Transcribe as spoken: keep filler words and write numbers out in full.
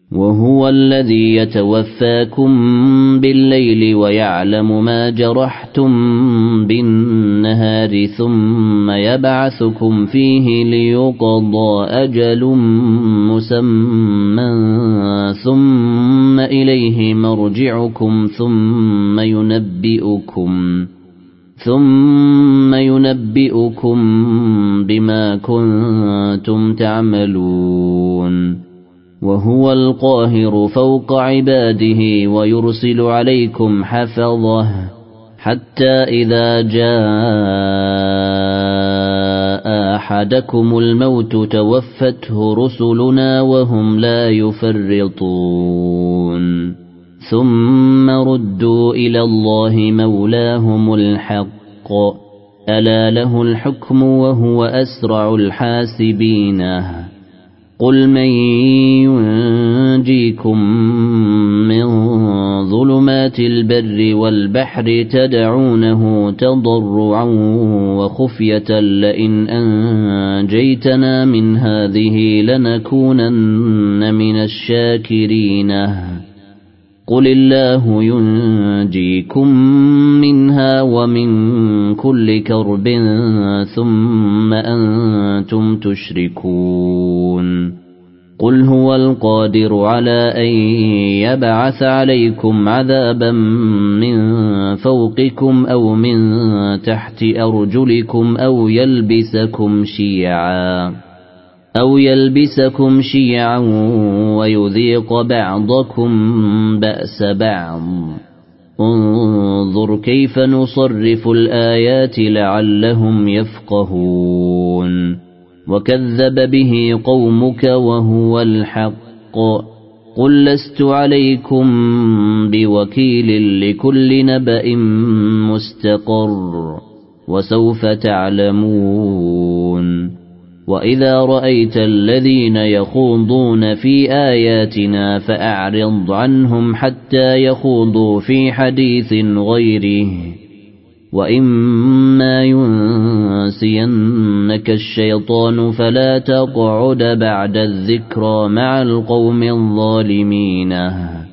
وهو الذي يتوفاكم بالليل ويعلم ما جرحتم بالنهار ثم يبعثكم فيه ليقضى أجل مسمى ثم إليه مرجعكم ثم ينبئكم ثم ينبئكم بما كنتم تعملون وهو القاهر فوق عباده ويرسل عليكم حفظه حتى إذا جاء أحدكم الموت توفته رسلنا وهم لا يفرطون ثم ردوا إلى الله مولاهم الحق ألا له الحكم وهو أسرع الحاسبين قل من ينجيكم من ظلمات البر والبحر تدعونه تضرعا وخفية لئن أنجيتنا من هذه لنكونن من الشاكرين قل الله ينجيكم منها ومن كل كرب ثم أنتم تشركون قل هو القادر على أن يبعث عليكم عذابا من فوقكم أو من تحت أرجلكم أو يلبسكم شيعا أو يلبسكم شيعا ويذيق بعضكم بأس بعض انظر كيف نصرف الآيات لعلهم يفقهون وكذب به قومك وهو الحق قل لست عليكم بوكيل لكل نبأ مستقر وسوف تعلمون وإذا رأيت الذين يخوضون في آياتنا فأعرض عنهم حتى يخوضوا في حديث غيره وإما ينسينك الشيطان فلا تقعد بعد الذكرى مع القوم الظالمين